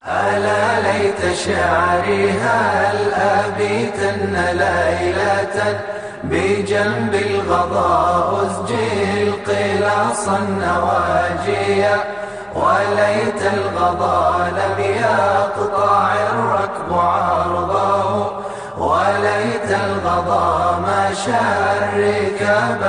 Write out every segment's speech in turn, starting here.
ألا ليت شعري هل أبيتن ليلة بجنب الغضاء أزجي القلاص النواجيا، وليت الغضا لم يقطع الركب عرضه، وليت الغضا ما الركاب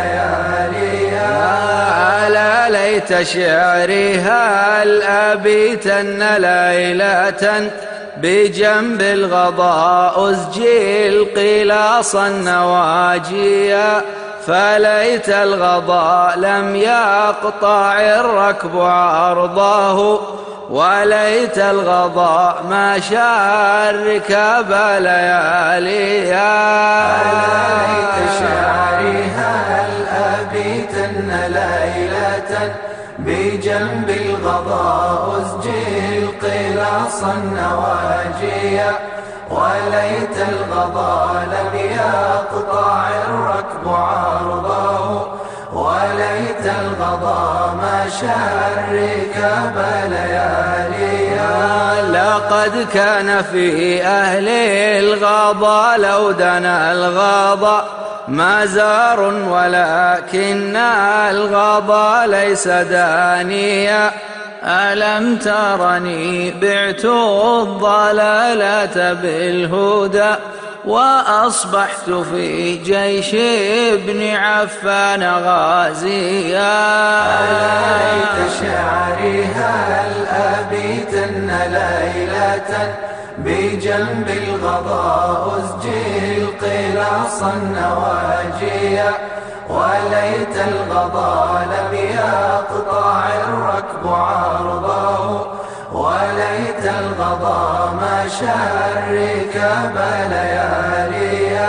لياليا. ألا ليت شعري هل أبيتن ليلة بجنب الغضاء أزجي القلاص النواجيا، فليت الغضا لم يقطع الركب عرضه، وليت الغضا ما الركاب لياليا. ألا ليت شعري هل أبيتن ليلة بجنب الغضاء أزجي القلاص النواجيا، وليت الغضا لم يقطع الركب عرضه، وليت الغضا ما الركاب لياليا. لقد كان في أهل الغضا لو دنا الغضا مزار، ولكن الغضا ليس دانيا. ألم ترني بعت الضلالة بالهدى، وأصبحت في جيش ابن عفان غازيا. ألا ليت شعري هل أبيتن ليلة بجنب الغضاء أزجي القلاص النواجيا، وليت الغضا لم يقطع الركب عرضه، وليت الغضا ما الركاب لياليا.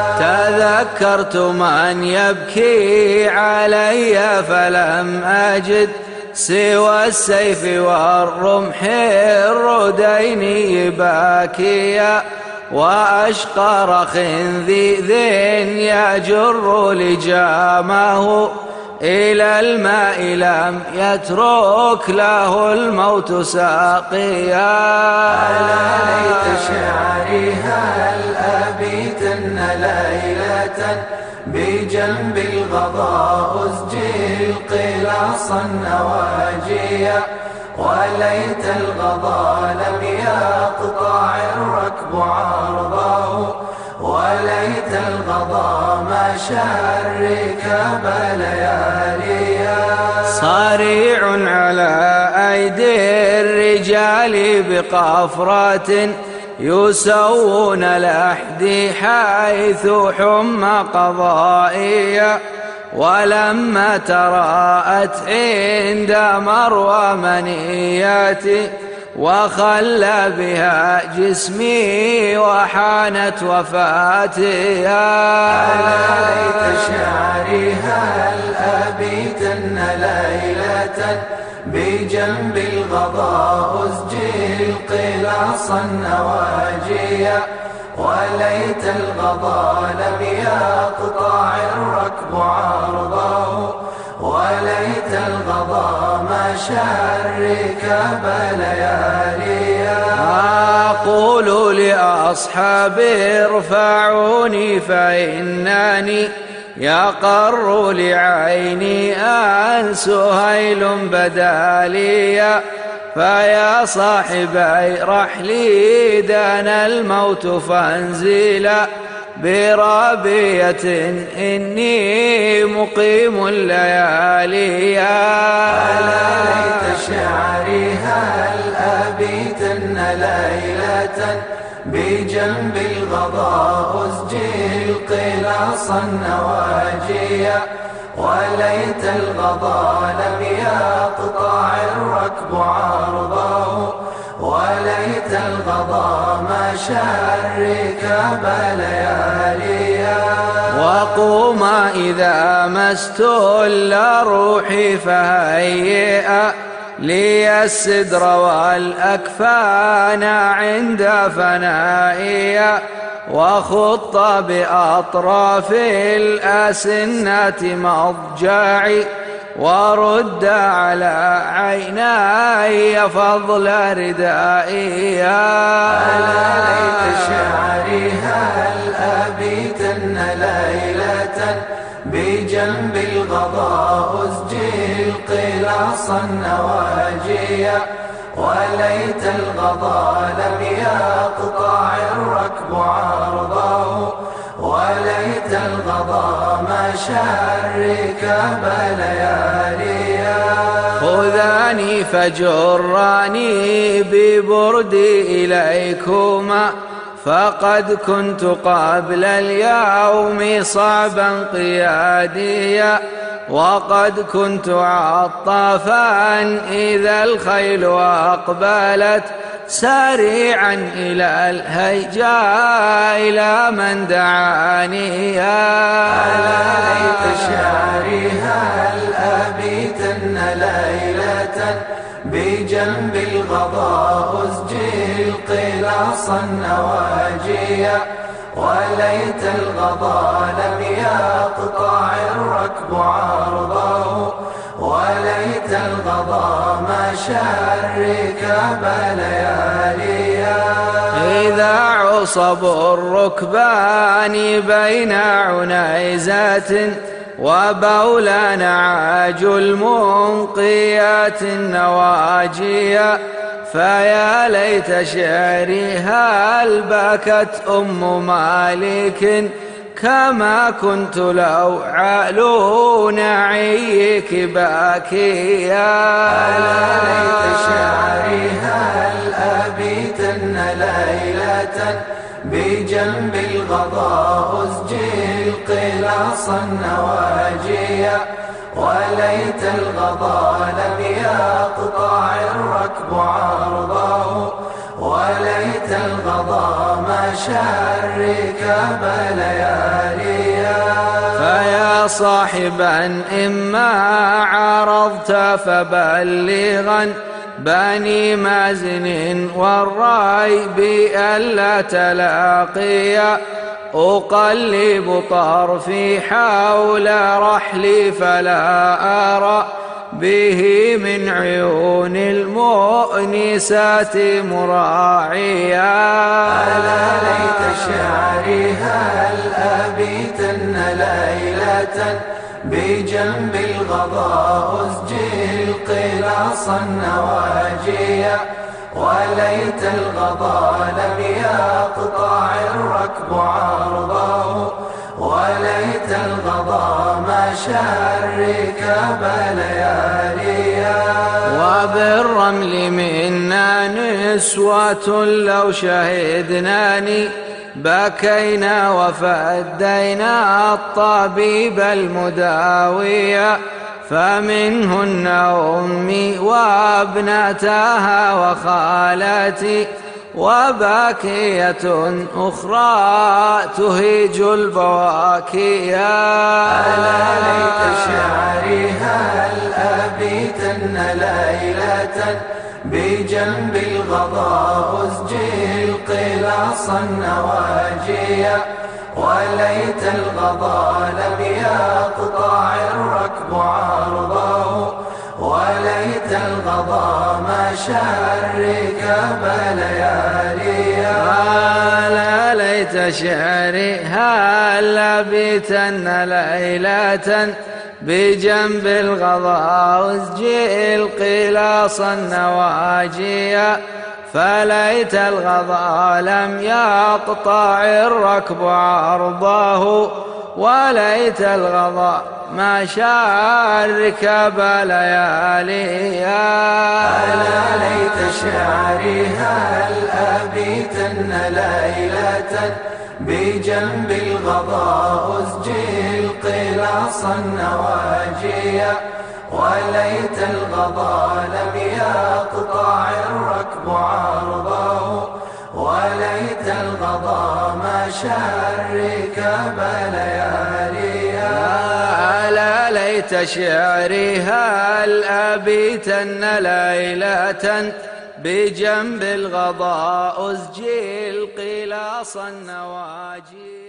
تذكرت من يبكي علي فلم أجد سوى السيف والرمح الردين باكيا، وأشقر خنذيذ يجر لجامه إلى الماء لم يترك له الموت ساقيا. ألا ليت شعري هل أبيتن ليلة بجنب الغضاء أزجي القلاص النواجيا، وليت الغضا لم يقطع الركب عرضه، وليت الغضا ما الركاب لياليا. صريع على أيدي الرجال بقفرة يسوون لحدي حيث حم قضائيا، ولما تراءت عند مروى منياتي وخلى بها جسمي وحانت وفاتي. ألا ليت شعري هل أبيتن ليلة بجنب الغضاء أزجي القلاص النواجيا، وليت الغضا لم يقطع الركب عرضه، وليت الغضا ما الركاب لياليا. أقول لأصحابي ارفعوني فإنني يقر لعيني أن سهيل بداليا، فيا صاحبي رحلي دنا الموت فانزلا برابية إني مقيم اللياليا. ألا ليت شعري هل أبيتن ليلة بجنب الغضاء أزجي القلاص النواجيا، وليت الغضا لم يقطع الركب عرضه، وليت الغضا ما الركاب لياليا. وقوم إذا ما استل روحي فهيئا لي السدر والأكفان عند فنائي، وخط بأطراف الأسنة مضجعي ورد على عيني فضل ردائي. ألا ليت شعري هل أبيتن ليلة بجنب الغضاء أسجل قلاصا نواجيا، وليت الغضا لم يقطع الركب عرضه، وليت الغضا ما الركاب لياليا. خذاني فجراني ببردي إليكما، فقد كنت قبل اليوم صعبا قياديا، وقد كنت عطافا إذا الخيل أقبلت سريعا إلى الهيجاء إلى من دعاني. ألا ليت شعري هل أبيتن ليلة بجنب الغضاء أسجل قلاصا نواجيا، وليت الغضا لم يقطع الركب عرضه، وليت الغضا ما الركاب لياليا. إذا عصب الركبان بين عنيزات وبولان عاجل منقيات النواجيا، فيا ليت شعري هل بكت أم مالك كما كنت لو علو نعيك باكيا. ألا ليت شعري هل أبيتن ليلة بجنب الغضاء أسجل قلاصا نواجيا، وليت الغضا لم يقطع الركب عرضه، وليت الغضا ما الركاب لياليا. فيا صاحبا إما عرضت فبلغا بني مازن والريب ألا تلاقيا، أقلب طرفي حول رحلي فلا أرى به من عيون المؤنسات مراعيا. ألا ليت شعري هل أبيتن ليلة بجنب الغضاء أسجل قلاصا نواجيا، وليت الغضا لم يقطع الركب عرضه، وليت الغضا ما الركاب لياليا. وبالرمل منا نسوة لو شهدناني بكينا وفدينا الطبيب المداوية، فمنهن أمي وابنتها وخالتي وباكية أخرى تهيج البواكيا. ألا ليت شعري هل أبيتن ليلة بجنب الغضاء أسجل قلاصا نواجيا، وليت الغضا لم يقطع الركب عرضه، وليت الغضا ما الركاب لياليا. ألا ليت شعري هل أبيتن ليلة بجنب الغضاء أسجل قلاصا نواجيا، فليت الغضا لم يقطع الركب عرضه، وليت الغضا ما الركاب لياليا. ألا ليت شعري هل أبيتن ليلة بجنب الغضاء أسجل قلاصا نواجيا، وليت الغضا لم يقطع الركب عرضه، وليت الغضا ما الركاب لياليا. ألا ليت شعري هل أبيتن ليلة بجنب الغضاء أسجل قلاص النواجي.